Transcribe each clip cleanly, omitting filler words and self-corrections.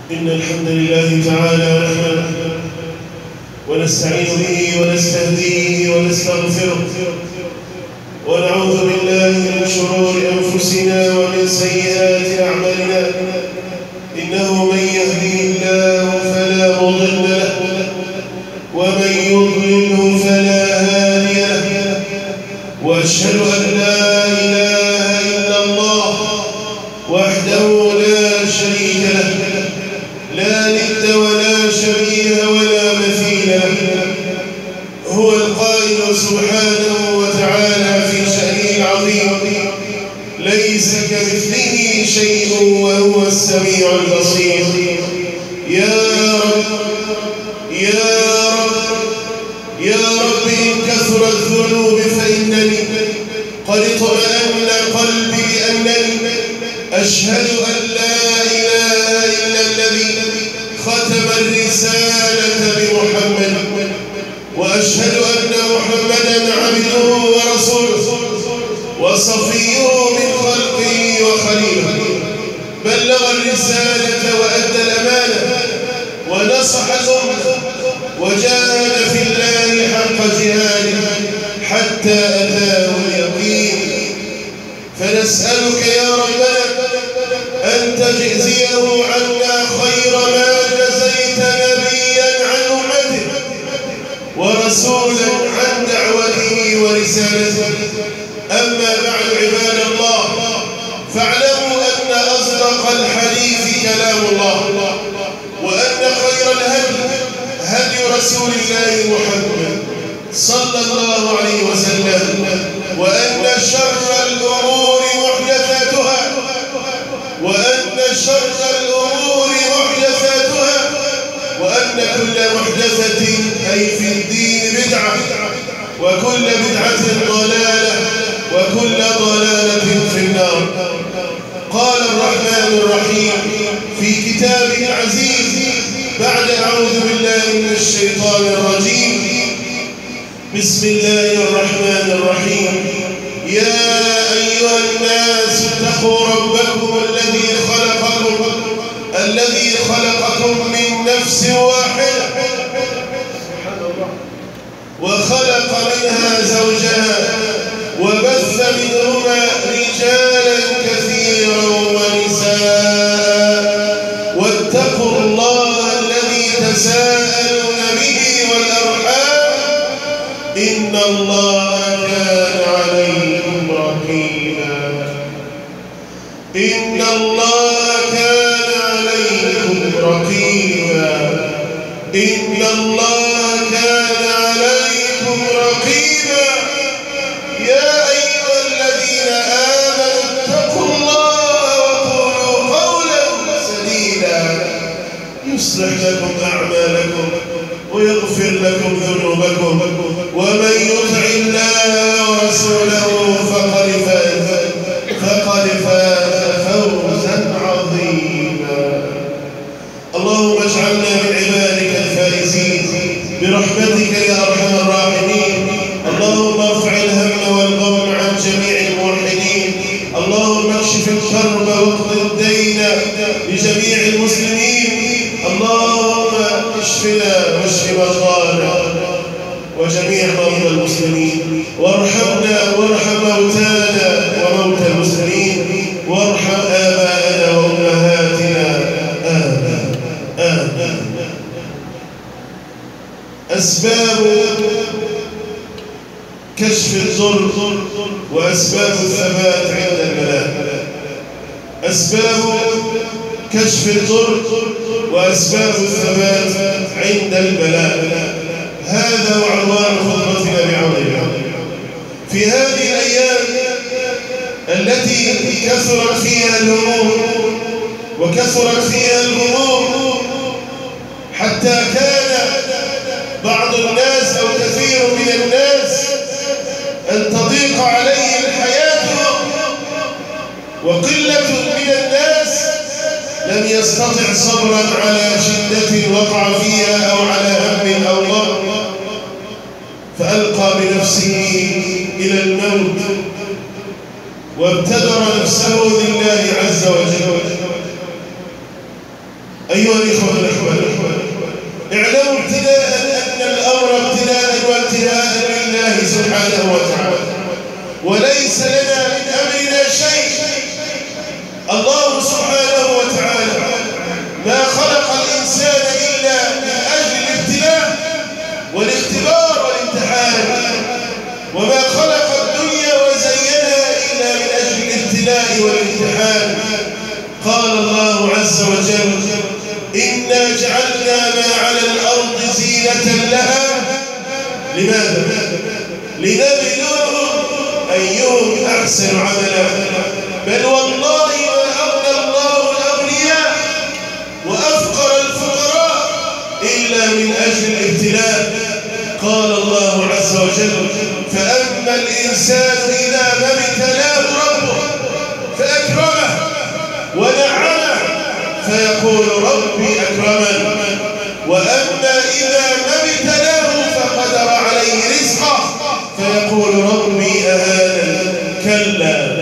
إن الحمد لله تعالى نحمده ونستعين به ونستهديه ونستغفره ونعوذ بالله من شرور أنفسنا ومن سيئات أعمالنا. إنه من يهده الله فلا مضل له ومن يضلله فلا هادي له، وأشهد أن لا إله إلا الله وحده لا شريك له، لا ند ولا شبيه ولا مثيل له. هو القائل سبحانه وتعالى في شأنه العظيم: ليس كمثله شيء وهو السميع البصير. يا رب يا رب يا رب، إن كثرت الذنوب فإنني قد اطمأن قلبي بأنني أشهد أن لا إله إلا الذي ختم الرسالة بمحمد، وأشهد أن محمدًا عبده ورسوله وصفيه من خلقه وخليله. بلغ الرسالة وأدى الأمانة ونصح الأمة وجاهد في الله حق جهاده حتى أتاه اليقين. فنسألك يا ربنا أن تجزيه عنا خير ما جزيت نبيا عن أمته ورسولا عن دعوته ورسالته. أما بعد، عباد الله، فاعلموا أن أصدق الحديث كلام الله، وأن خير الهدي هدي رسول الله محمد صلى الله عليه وسلم، وأن شر الأمور محدثاتها، وأن كل محدثة أي في الدين بدعة، وكل بدعة ضلالة، وكل ضلالة في النار. قال الرحمن الرحيم في كتابه العزيز بعد أعوذ بالله من الشيطان الرجيم: بسم الله الرحمن الرحيم. يا أيها الناس اتقوا ربكم الذي خلقكم من نفس واحدة وخلق منها زوجها وبث منهما رجالا كثيرا ونساء، واتقوا الله الذي تساءلون به والأرحام، إن الله كان عليكم رقيبا. يا أيها الذين آمنوا اتقوا الله وقولوا قولا سديدا يصلح لكم أعمالكم ويغفر لكم ذنوبكم، ومن يطع الله ورسوله فقد فاز فوزا عظيما. اللهم اجعلنا من عبادك الفائزين برحمتك يا أرحم الراحمين. اللهم ارفع الهم والغم عن جميع الموحدين. اللهم اكشف الكرب واقض الدين لجميع المسلمين. اللهم اشفنا واشف مرضانا وجميع مرضى المسلمين، وارحمنا وارحم موتانا وموتى المسلمين، وارحم آباءنا وأمهاتنا. آمين آمين. أسباب كشف الضر وأسباب الثبات عند البلاء. أسباب كشف الضر وأسباب الثبات عند البلاء، هذا عنوان خطبتنا بعون الله. في هذه الأيام التي كثرت فيها الهموم وكثرت فيها الغموم، حتى كان بعض الناس أو كثير من الناس أن تضيق عليهم حياتهم، وقلة من الناس لم يستطع صبرا على شدة وقع فيها أو على هم أو ضر، فألقى بنفسه إلى الموت وابتدر نفسه لله عز وجل. أيها الإخوة الأحباب، اعلموا ابتداء أن الأمر ابتداء وابتداء لله سبحانه وتعالى، وليس لنا من أمرنا شيء. الله سبحانه وتعالى ما خلق الإنسان إلا من أجل الابتلاء والاختبار والامتحان، وما خلق الدنيا وزينها إلا من أجل الابتلاء والامتحان. قال الله عز وجل: إنا جعلنا ما على الأرض زينة لها. لماذا؟ لنبلوهم أيهم أحسن عملا. بل والله ما أغنى الله الأغنياء وأفقر الفقراء إلا من أجل الابتلاء. قال الله عز وجل: فأما الإنسان إذا ما ابتلاه ربه فأكرمه ونعمه فيقول ربي أكرمن، وأما إذا ما ابتلاه فقدر عليه رزقه فيقول ربي أهانن. كلا.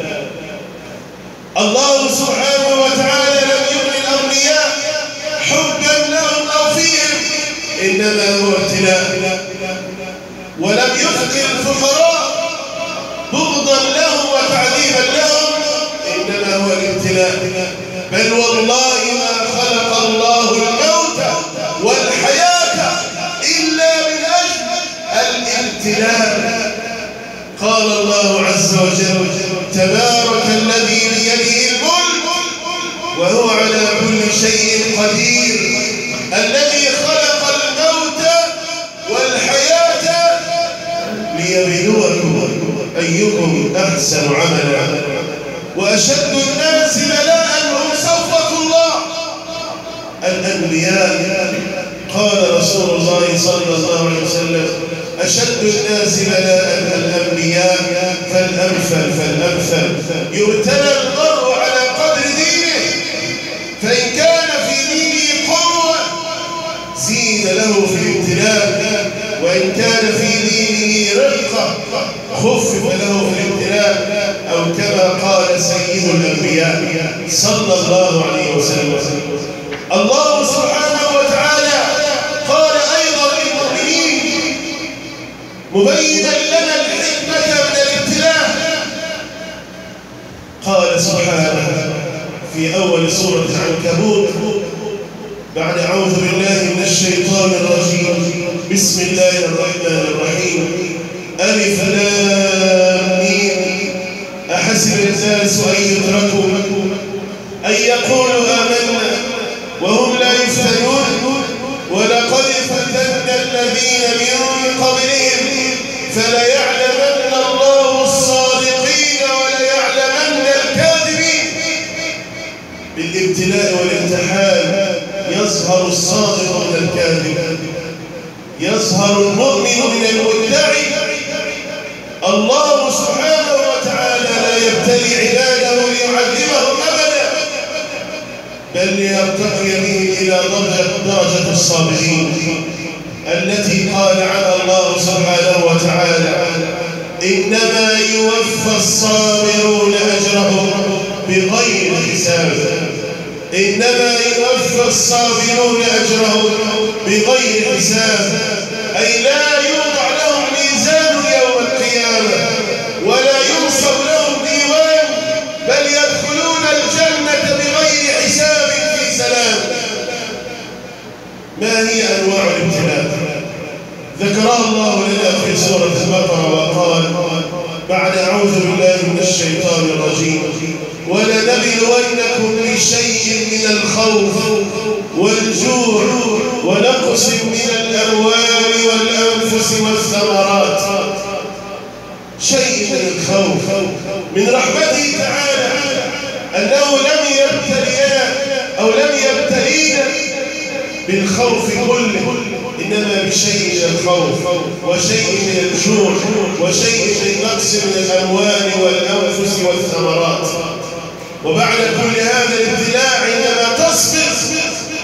الله سبحانه وتعالى لم يغن الأغنياء حبا لهم أو فيهم، إنما هو ابتلاء. ولم يفقر الفقراء بغضا لهم وتعذيبا لهم، إنما هو الابتلاء. بل والله ما خلق الله الموت والحياة إلا من أجل الابتلاء. قال الله عز وجل: تبارك الذي بيده الملك وهو على كل شيء قدير، الذي خلق الموت والحياة ليبلوكم أيكم أحسن عملا. وأشد الناس بلاء هم صفوة الله الأنبياء. قال رسول الله صلى الله عليه وسلم: أشد الناس بلاء الأنبياء فالأمثل. يبتلى المرء على قدر دينه، فإن كان في دينه قوة زين له في الابتلاء، وإن كان في دينه رقة خفف له في الابتلاء، أو كما قال سيد الأنبياء صلى الله عليه وسلم. الله سبحانه وتعالى قال أيضا للمؤمنين مبينا لنا الحكمة من الابتلاء. قال سبحانه في أول سورة العنكبوت بعد أعوذ بالله من الشيطان الرجيم: بسم الله الرحمن الرحيم. ألف لام ميم. أحسب الناس أن يتركوا أن يقولوا آمنا وهم لا يفتنون ولقد فتنا الذين من قبلهم فليعلمن الله الصادقين وليعلمن الكاذبين. بالابتلاء والامتحان يظهر الصادق من الكاذب، يظهر المؤمن من المدعي. الله سبحانه وتعالى لا يبتلي عباده ليعذبهم أبدا، بل ليرتقي به إلى درجة الصابرين التي قال عنها الله سبحانه وتعالى: إنما يوفى الصابرون أجرهم بغير حساب. إنما يوفى الصابرون أجرهم بغير حساب، أي لا يوضع لهم ميزان يوم القيامة ولا ينصب لهم ديوان، بل يدخلون الجنة بغير حساب في سلام. ما هي أنواع الابتلاء؟ ذكرها الله لنا في سورة البقرة وقال بعد أعوذ بالله من الشيطان الرجيم: ولنبلونكم بشيء من الخوف والجوع ونقص من الأموال والأنفس والثمرات. شيء من الخوف. من رحمته تعالى أنه لم يبتلينا بالخوف كله، إنما بشيء من الخوف وشيء من الجوع وشيء من نقص من الأموال والأنفس والثمرات. وبعد كل هذا الابتلاء عندما تصبر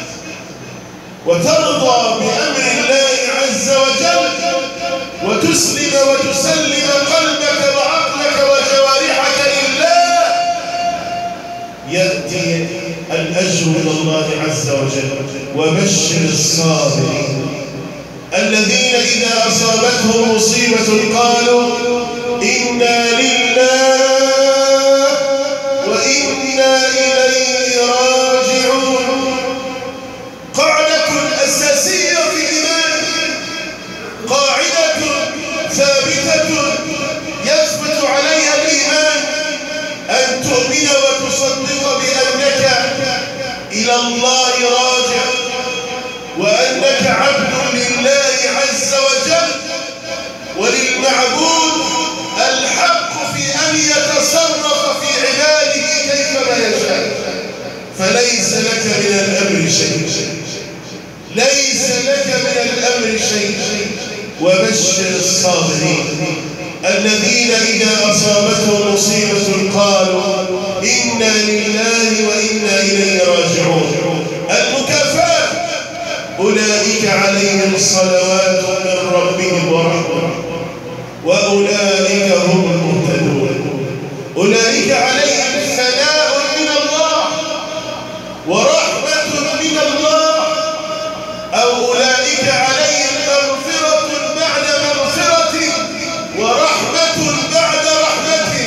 وترضى بأمر الله عز وجل وتسلم وتسلم قلبك وعقلك وجوارحك لله، يأتي الأجر من الله عز وجل. وبشر الصابرين الذين إذا أصابتهم مصيبة قالوا إنا لله وإنا إليه راجعون. قاعدة أساسية في الإيمان، قاعدة ثابتة يثبت عليها الإيمان، أن تؤمن وتصدق بأنك إلى الله راجع، وأنك عبد لله عز وجل وللمعبود الحق في أن يتصرف في عباده كيفما يشاء، فليس لك من الأمر شيء، ليس لك من الأمر شيء. وبشر الصابرين الذين إذا أصابتهم مصيبة قالوا إنا لله وإنا إليه راجعون. المكافأة أولئك عليهم صلوات من ربهم ورحمة وأولئك هم المهتدون. أولئك عليهم ثناء من الله ورحمة من الله، أو أولئك عليهم مغفرة بعد مغفرة ورحمة بعد رحمة.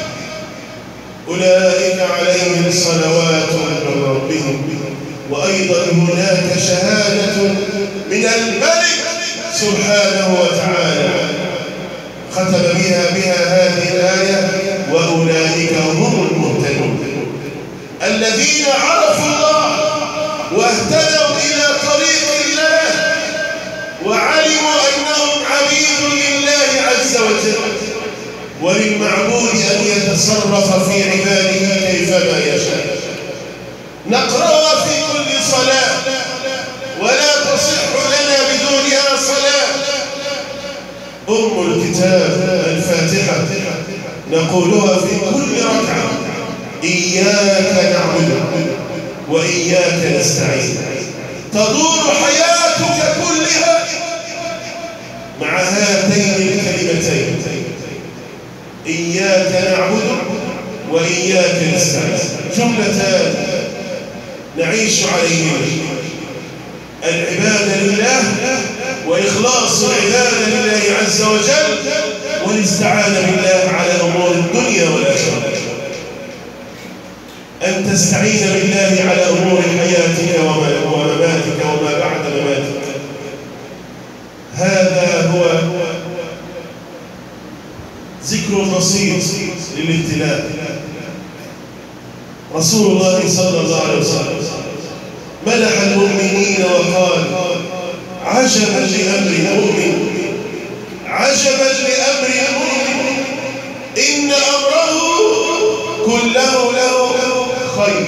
أولئك عليهم صلوات من ربهم. وأيضا هناك شهادة من الملك سبحانه وتعالى ختم بها هذه الآية: وأولئك هم المهتدون. الذين عرفوا الله واهتدوا إلى طريق الله وعلموا أنهم عبيد لله عز وجل، وللمعبود أن يتصرف في عباده كيفما يشاء. نقرأها في كل صلاة ولا تصح لنا بدونها صلاة. أم الكتاب الفاتحة نقولها في كل ركعة: إياك نعبد وإياك نستعين. تدور حياتك كلها مع هاتين الكلمتين: إياك نعبد وإياك نستعين. جملتان نعيش عليهما: العبادة لله وإخلاص العبادة لله عز وجل، والاستعانة بالله على أمور الدنيا والآخرة. أن تستعين بالله على أمور حياتك ومماتك وما بعد مماتك. هذا هو ذكر بسيط للابتلاء. رسول الله صلى الله عليه وسلم مدح المؤمنين وقال: عجبا لأمر المؤمن، عجبا لأمر المؤمن، إن أمره كله له خير،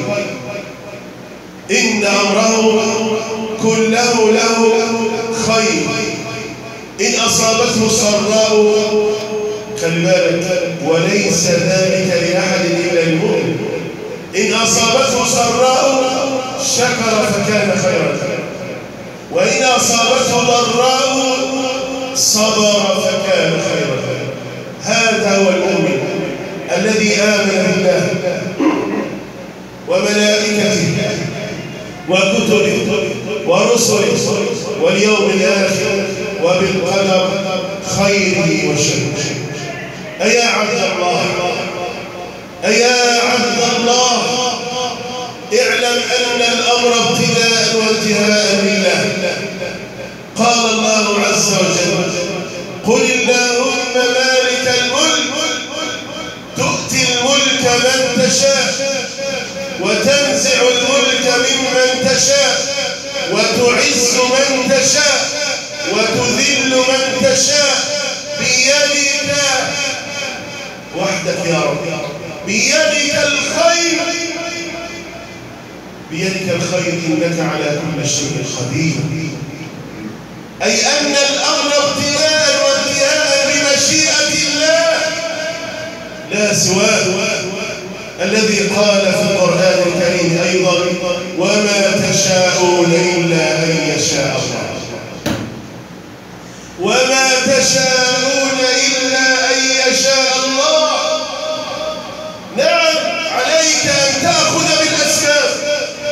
إن أمره كله له خير. إن أصابته سراء، خلي بالك، وليس ذلك لأحد إلا المؤمن، إن أصابته سراء شكر فكان خيرا، وإن أصابته ضراء صبر فكان خيرا. هذا هو المؤمن الذي آمن بالله وملائكته وكتبه ورسله واليوم الآخر وبالقدر خيره وشره. أيا عبد الله، أيا عبد الله، اعلم أن الأمر ابتداء وانتهاء لله. قال الله عز وجل: قل اللهم مالك الملك تؤتي الملك من تشاء وتنزع الملك ممن تشاء وتعز من تشاء وتذل من تشاء بيدك وحدك يا رب، بيدك الخير، بيدك الخير إنك على كل شيء قدير. أي أن الأمر ابتداء وانتهاء بمشيئة الله لا سواه، الذي قال في القرآن الكريم أيضا: وما تشاءون إلا أن يشاء الله، وما تشاءون إلا أن يشاء الله. نعم، عليك أن تأخذ بالأسباب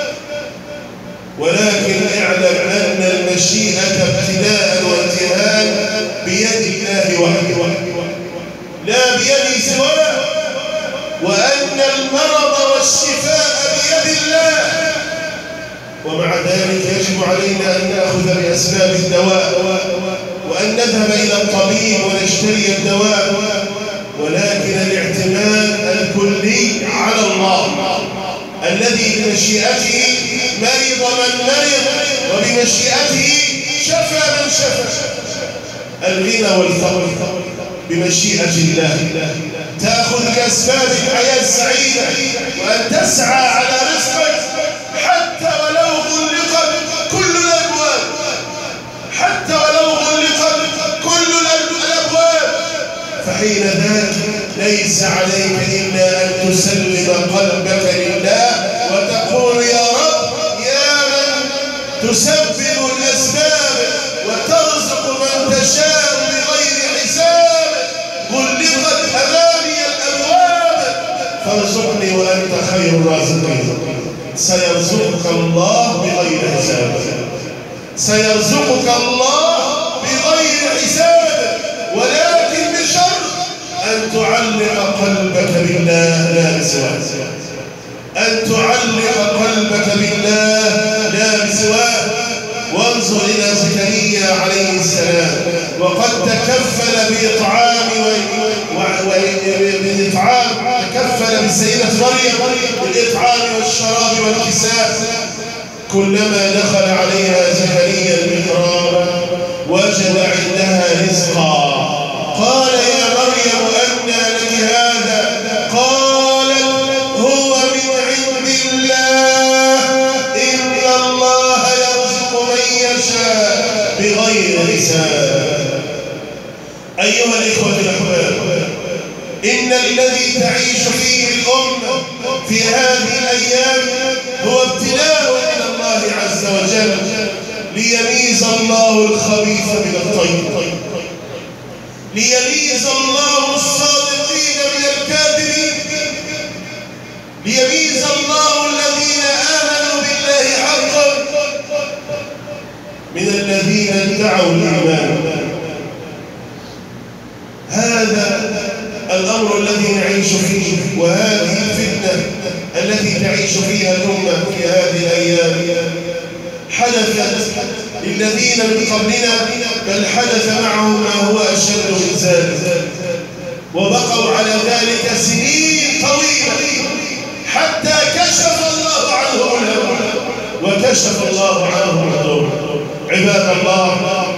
ولكن اعلم أن المشيئة ابتلاء وانتهاء بيد الله وحده لا بيد سواه، وأن المرض والشفاء بيد الله. ومع ذلك يجب علينا أن نأخذ بأسباب الدواء وأن نذهب إلى الطبيب ونشتري الدواء، ولكن الاعتماد الكلي على الله الذي بمشيئته مرض من مرض وبمشيئته شفى من شفى. الغنى والفقر بمشيئة الله. تأخذ بأسباب الحياة السعيدة وأن تسعى على رزقك حتى ولو غلقت كل الأبواب، حتى ولو غلقت كل الأبواب، فحين ذاك ليس عليك إلا أن تسلم قلبك لله وتقول يا رب يا من تسبب الأسباب وترزق من تشاء بغير حساب، غلقت أمامي الأبواب فارزقني وأنت خير الرازقين. سيرزقك الله بغير حساب، سيرزقك الله بغير حساب، ولكن بشرط أن تعلق قلبك بالله لا بسواه، أن تعلق قلبك بالله لا بسواه. وانظر إلى زكريا عليه السلام وقد تكفل بإطعام تكفل بالسيدة مريم بالإطعام والشراب والكساء. كلما دخل عليها زكريا المحراب وجد عندها رزقا، قال يا مريم أنى لك هذا؟ قالت هو من عند الله إن الله يرزق من يشاء بغير حساب. أيها الإخوة الأحباب، إن الذي تعيش فيه الأمة في هذه الأيام هو ابتلاء من الله عز وجل ليميز الله الخبيث من الطيب، ليميز الله الصادقين من الكاذبين، ليميز الله الذين آمنوا بالله حقا من الذين ادعوا الإيمان. هذا الأمر الذي نعيش فيه، وهذه الفتنة التي تعيش فيها الأمة في هذه الأيام حدثت للذين من قبلنا، بل حدث معهم ما هو أشد من ذلك، وبقوا على ذلك سنين طويلة حتى كشف الله عنهم الهم وكشف الله عنهم الضر. عباد الله،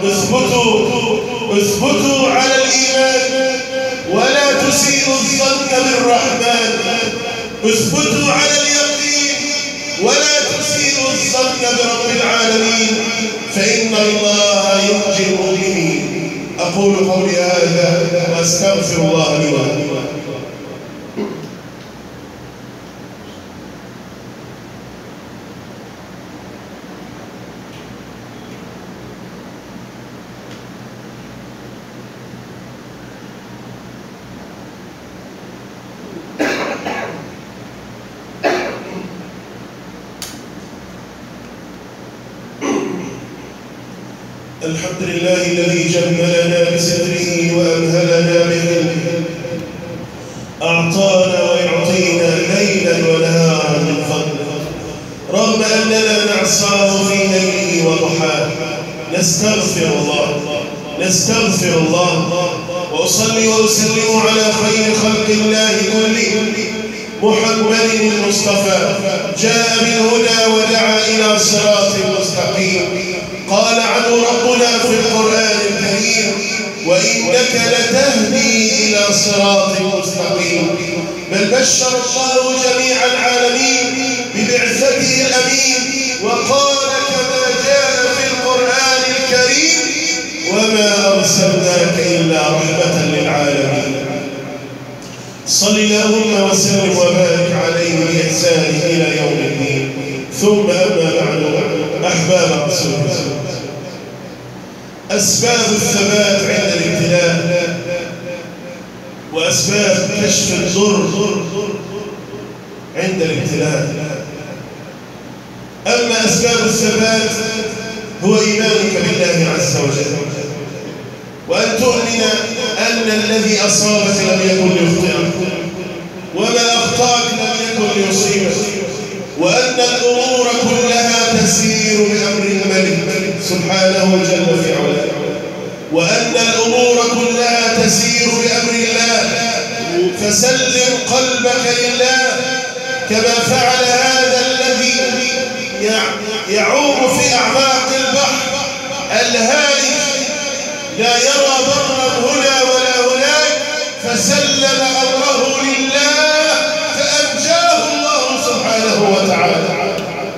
اثبتوا على الإيمان ولا تسيئوا الظن بالرحمن، اثبتوا على اليقين ولا تسيئوا الظن برب العالمين، فإن الله ينجي المؤمنين. أقول قولي هذا وأستغفر الله لي ولكم. الحمد لله الذي جملنا بستره وأمهلنا بعلمه، أعطانا ويعطينا ليلا ونهارا من فضله، رغم أننا نعصاه في ليله وضحاه. نستغفر الله وأصلي وأسلم على خير خلق الله كلهم، محمد المصطفى جاء بالهدى ودعا إلى صراط مستقيم. قال عنه ربنا في القرآن الكريم: وإنك لتهدي إلى صراط مستقيم. بل بشر الله جميع العالمين ببعثته الأمين، وقال كما جاء في القرآن الكريم: وما أرسلناك إلا رحمة للعالمين. صل اللهم وسلم وبارك عليه بإحسانه إلى يوم الدين. ثم أما بعد، أحباب رسول الله، أسباب الثبات عند الابتلاء وأسباب كشف الضر عند الابتلاء. أما أسباب الثبات هو إيمانك بالله عز وجل، وأن تؤمن أن الذي أصابك لم يكن ليخطئك، وما أخطأك لم يكن ليصيبك، وأن الأمور كلها تسير بأمر الملك سبحانه جل في علاه، وأن الأمور كلها تسير بأمر الله. فسلم قلبك لله كما فعل هذا الذي يعوم في أعماق البحر الهائج لا يرى برا هنا ولا هناك، فسلم أمره لله فأنجاه الله سبحانه وتعالى.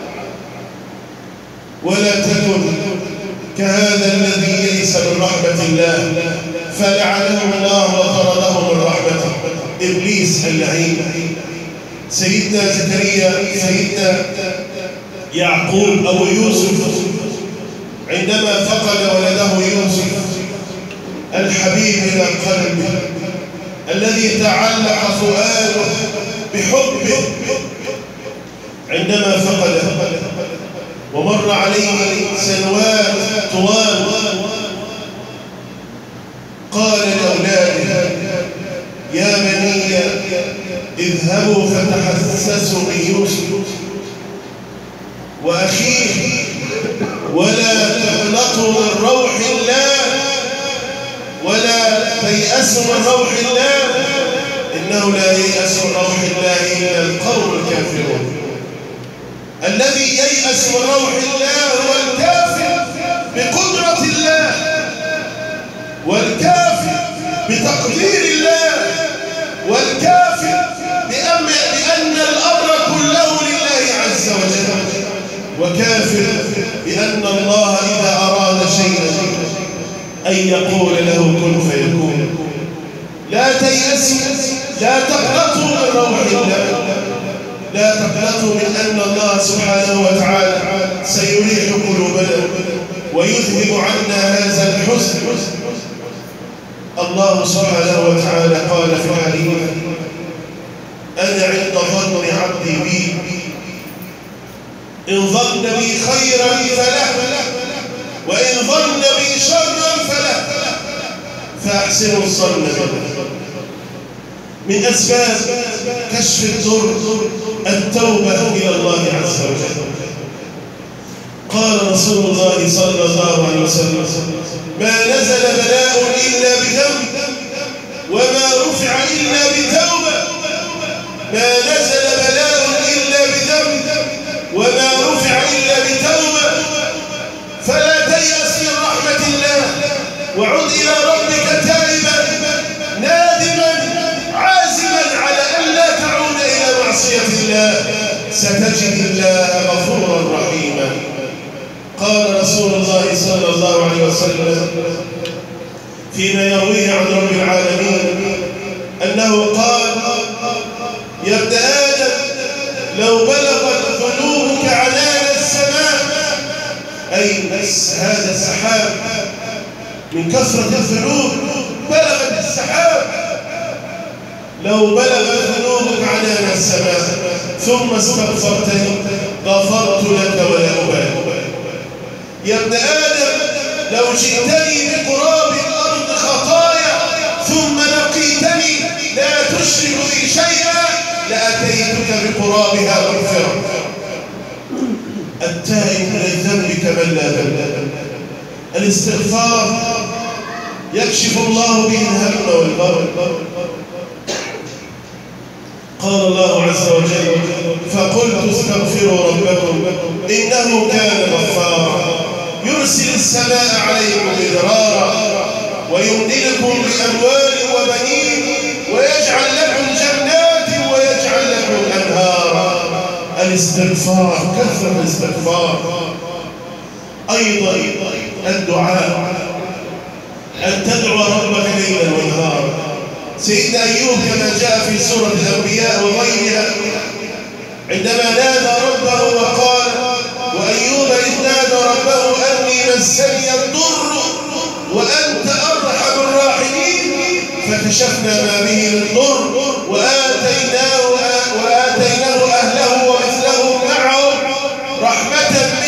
ولا تكن كهذا الذي يئس من رحمة الله فلعنه الله وطرده من رحمته، إبليس اللعين. سيدنا زكريا، سيدنا يعقوب أو يوسف عندما فقد ولده يوسف الحبيب إلى قلبه الذي تعلق فؤاده بحبه، عندما فقده ومر عليه سنوات طوال قال لأولاده يا بني اذهبوا فتحسسوا من يوسف وأخيه ولا تقنطوا من روح الله ولا تيأسوا من روح الله إنه لا ييأس من روح الله إلا القوم الكافرون. الذي ييأس من روح الله هو الكافر بقدرة الله والكافر بتقدير الله والكافر بأن الأمر كله لله عز وجل، وكافر بأن الله إذا أراد شيئا أن يقول له كن فيكون. لا تيأسوا، لا تقنطوا من روح الله، لا تقنطوا من أن الله سبحانه وتعالى سيريح قلوبنا ويذهب عنا هذا الحزن. الله سبحانه وتعالى قال في الحديث أنا عند ظن عبدي بي إن ظن بي خيرا فله وإن ظن بي شرا فله فأحسنوا الظن به. من أسباب كشف الضر التوبة إلى الله عز وجل. قال رسول الله صلى الله عليه وسلم ما نزل بلاء إلا بذنب وما رفع إلا بتوبة. ما نزل بلاء إلا بذنب وما رفع إلا بتوبة. فلا تيأس من رحمة الله وعد إلى ربك تائبا نادما عازما على أن لا تعود إلى معصية الله ستجد الله غفورا رحيما. قال رسول الله صلى الله عليه وسلم فيما يرويه عن رب العالمين أنه قال يا ابن آدم لو بلغت ذنوبك عنان السماء، أي هذا السحاب من كثرة الذنوب بلغت السحاب، لو بلغت ذنوبك عنان السماء ثم استغفرتني غفرت لك ولا أبالي. يا ابن آدم لو جئتني بقراب الأرض خطايا ثم لقيتني لا تشرك بي شيئا لأتيتك بقرابها مغفرة. التائب من الذنب كمن لا ذنب. الاستغفار يكشف الله به الهم والغم. قال الله عز وجل فقلت استغفروا ربكم إنه كان غفارا يرسل السماء عليكم مدرارا ويمددكم بأموال وبنين ويجعل لكم جنات ويجعل لكم أنهارا. الاستغفار، كثرة الاستغفار. أيضا الدعاء، أن تدعو ربك ليلا ونهارا. سيدنا أيوب كما جاء في سورة الأنبياء وغيرها عندما نادى ربه وقال وأيوب إذ نادى ربه أني مسني الضر وأنت أرحم الراحمين فكشفنا ما به من ضر وآتيناه أهله ومثلهم معهم رحمة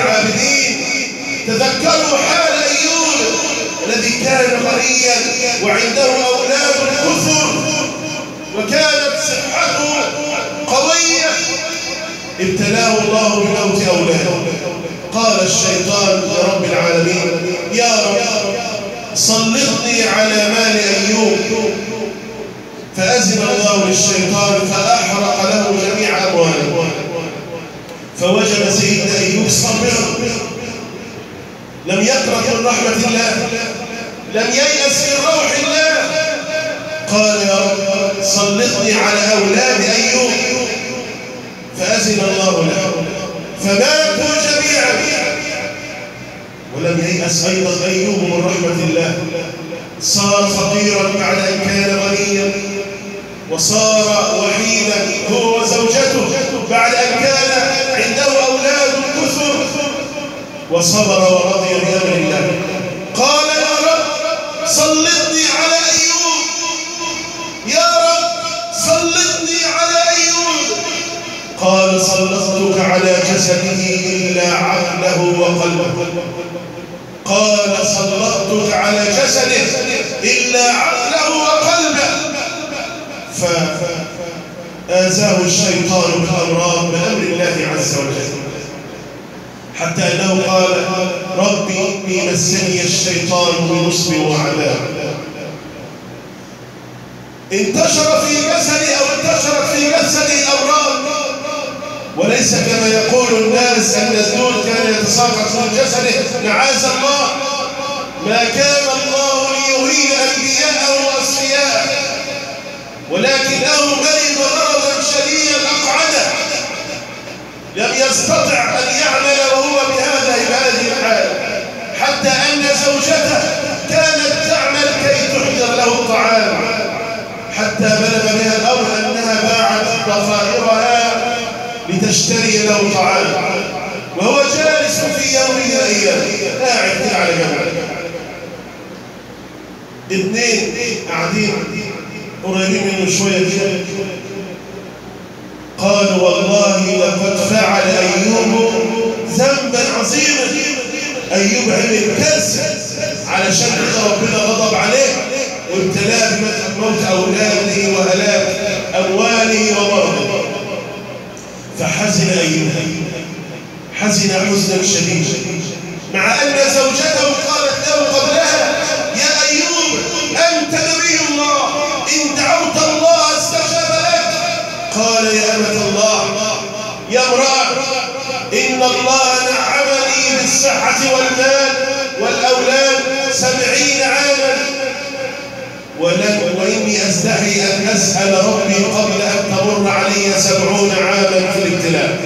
العابدين. تذكروا حال أيوب الذي كان غنيا وعنده أولاد كثر وكانت صحته قوية، ابتلاه الله بموت أولاده. قال الشيطان لرب العالمين: يا رب سلطني على مال أيوب. فأذن الله للشيطان فأحرق له جميع أمواله. فوجد سيدنا أيوب صابرا، لم يقنط من رحمة الله، لم ييأس من روح الله. قال: يا رب سلطني على أولاد أيوب. فأذن الله له فماتوا جميعا. ولم ييأس أيضا أيوب من رحمة الله، صار فقيرا بعد أن كان غنيا، وصار وحيدا هو وزوجته بعد أن كان عنده أولاد كثر، وصبر ورضي بأمر الله. قال: يا رب سلطني على أيوب، يا رب سلطني على أيوب. قال: سلطتك على جسده إلا عقله وقلبه. قال: سلطتك على جسده إلا عقله وقلبه. فآزاه الشيطان بالأمراض بأمر الله عز وجل، حتى أنه قال: ربي إني مسني الشيطان بنصب وعذاب. انتشر في جسدي أو انتشرت في جسدي الأمراض، وليس كما يقول الناس أن الزول كان يتساقط في جسده، معاذ الله. ما كان الله ليهين أنبياءه وأصفياءه، ولكنه مرض مرضا شديدا أقعده، لم يستطع أن يعمل وهو بهذه الحال، حتى أن زوجته كانت تعمل كي تحضر له الطعام، حتى بلغ بها الأمر أنها باعت ضفائرها لتشتري له طعام، وهو جالس في يوم من الأيام قاعد كده على جنب. اثنين قاعدين قريبين منه شوية كده، قالوا: والله لقد فعل أيوب ذنبا عظيما. أيوب عمل كذب علشان كده ربنا غضب عليه وابتلاه بموت أولاده وهلاك أمواله ومرضه. فحزن أيوب، حزن حزنا شديدا، مع أن زوجته قالت له قبلها: يا أيوب أنت نبي الله، إن دعوت الله استجاب لك. قال: يا أمة الله، يا امرأة، إن الله نعمني بالصحة والمال والأولاد 70 عاما، وإني أستحي أن أسأل ربي قبل أن تمر علي 70 عاما في الابتلاء.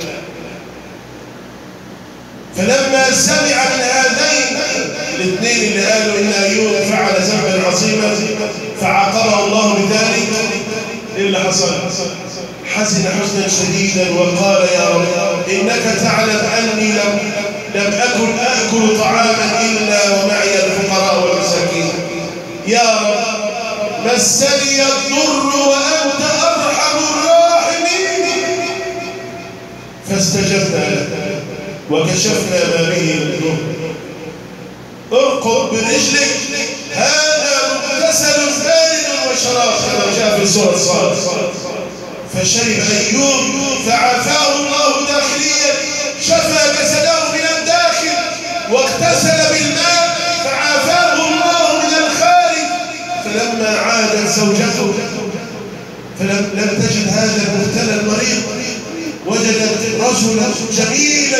فلما سمع من هذين الاثنين اللي قالوا إن أيوب فعل ذنبا عظيما فعاقبه الله بذلك، إيه اللي حصل؟ حزن حزنا شديدا وقال: يا رب إنك تعلم أني لم أكن آكل طعاما إلا ومعي الفقراء والمساكين. يا رب مسني الضر وأنت أرحم الراحمين. فاستجبنا له وكشفنا ما به من ضر. ارقب برجلك، هذا مغتسل بارد وشراب، كما جاء في سورة صاد. فشرب أيوب فعافاه الله داخليا، شفى جسده من الداخل، واغتسل بالماء فعافاه الله من الخارج. فلما عادت زوجته لم تجد هذا المبتلى المريض، وجدت رجلا جميلا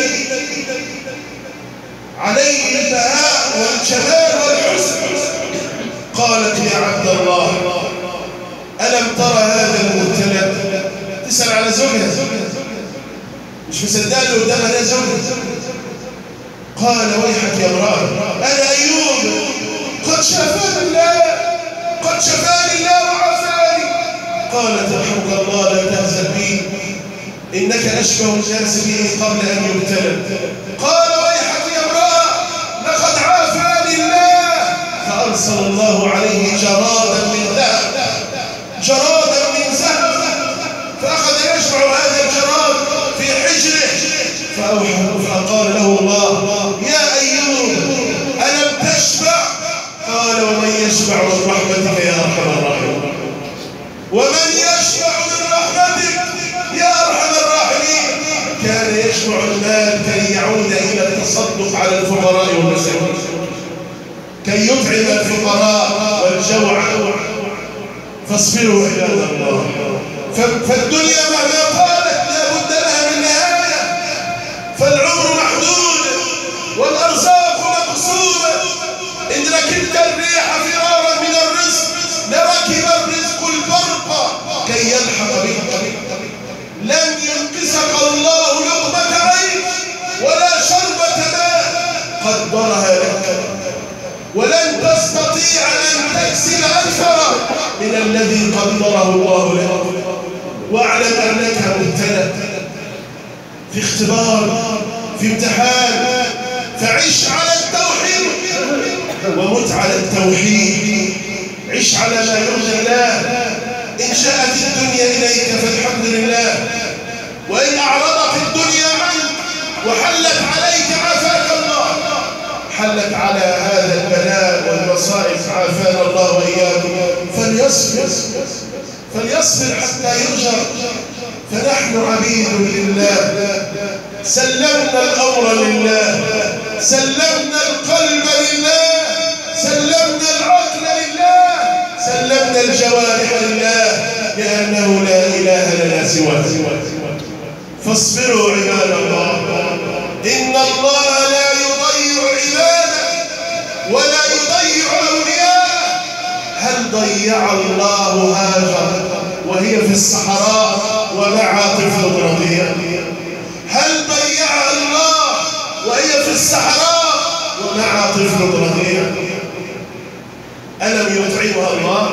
عليه البهاء والجمال والحسن. قالت: يا عبد الله ألم ترى هذا المبتلى؟ تسأل على زوجها، مش مصدقه اللي قدامها ده زوجها. قال: ويحك يا امرأة، أنا أيوب قد شفاني الله، قد شفاني الله وعافاني. قالت: رحمك الله لا تهزأ بي، إنك أشبه الناس به قبل أن يبتلى. قال: ويحك يا امرأة لقد عافاني الله. فأرسل الله عليه جرادا من ذهب، جرادا من ذهب، فأخذ يجمع هذا الجراد في حجره فقال له الله: يا أيوب ألم تشبع؟ قال: ومن يشبع من رحمتك يا أرحم الراحمين. ومن يشبع من رحمتك يا أرحم الراحمين. كان يجمع المال كي يعود إلى التصدق على الفقراء والمساكين، كي يطعم الفقراء والجوع. فاصبروا عباد الله، فالدنيا مهما طالت لا بد لها من نهاية، فالعمر محدود والأرزاق مقسومة. إن ركبت الريح فرارا من الرزق لركب الرزق البرق كي يلحق بك. لن ينقصك الله لقمة عيش ولا شربة ماء قدرها لك، ولن تستطيع أن تكسب أكثر من الذي قدره الله لك. واعلم أنك مبتلى في اختبار، في امتحان، فعش على التوحيد ومت على التوحيد. عش على ما يرضي الله. إن شاءت الدنيا إليك فالحمد لله، وإن أعرضت الدنيا عنك وحلت عليك عافاك الله. حلت على هذا البلاء والمصائب عافانا الله وإياكم، فليصبر حتى يؤجر. فنحن عبيد لله، سلمنا الأمر لله، سلمنا القلب لله، سلمنا العقل لله، سلمنا الجوارح لله، لأنه لا إله لنا سواه. فاصبروا عباد الله، إن الله لا يضيع عباده ولا يضيع أولياءه. هل ضيع الله هاجر وهي في الصحراء ومع طفل رضيع؟ هل ضيع الله وهي في الصحراء ومع طفل رضيع؟ ألم يطعمها الله؟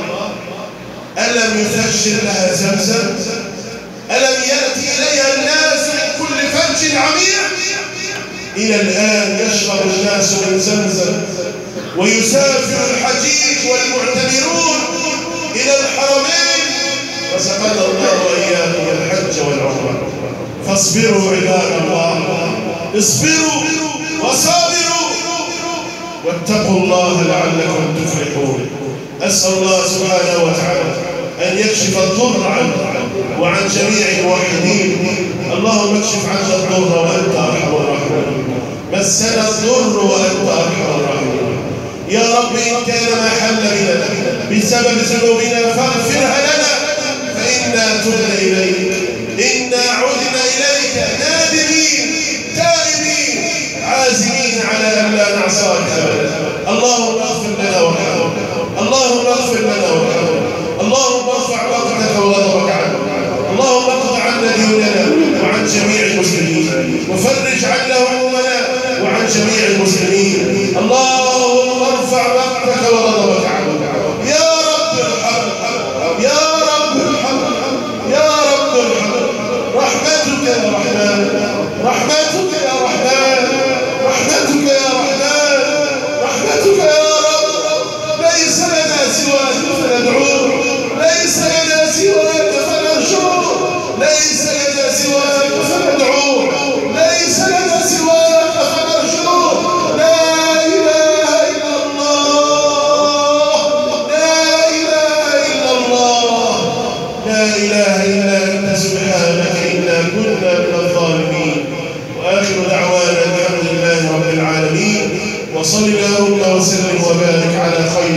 ألم يفجر لها زمزم؟ ألم يأتي إليها الناس من كل فج عميق؟ إلى الآن يشرب الناس من زمزم، ويسافر الحجيج والمعتمرون إلى الحرمين. رزقنا الله وإياكم الحج والعمرة. فاصبروا عباد الله، اصبروا وصابروا واتقوا الله لعلكم تفلحون. أسأل الله سبحانه وتعالى أن يكشف الضر عنه وعن جميع الموحدين. اللهم اكشف عنا الضر وأنت أرحم الراحمين. مسنا الضر وأنت أرحم الراحمين. يا رب إن كان ما حل بنا بسبب ذنوبنا فاغفرها لنا، فإنا تبنا إليك، إنا عدنا إليك نادمين تائبين عازمين على أن لا نعصاك أبدا. اللهم اغفر لنا وارحمنا، اللهم اغفر لنا وارحمنا، اللهم ارفع وقتك وغضبك عنا، اللهم اقض عنا ديوننا وعن جميع المسلمين، وفرج عنا همومنا وعن جميع المسلمين. اللهم ارفع وقتك وغضبك عنا. يا رب ارحم، يا رب ارحم، يا رب ارحم. رحمتك يا رحمن، رحمتك يا رحمن، رحمتك يا رحمن، رحمتك يا رب. ليس لنا سواك فندعوه، ليس لنا سواك فنرجوه، ليس لنا سواك فندعوه، ليس لنا سواك فنرجوه. لا إله إلا الله، لا إله إلا الله، لا إله إلا أنت سبحانك إنا كنا من الظالمين. وآخر دعوانا الحمد لله رب العالمين. وصل اللهم وسلم وبارك على خير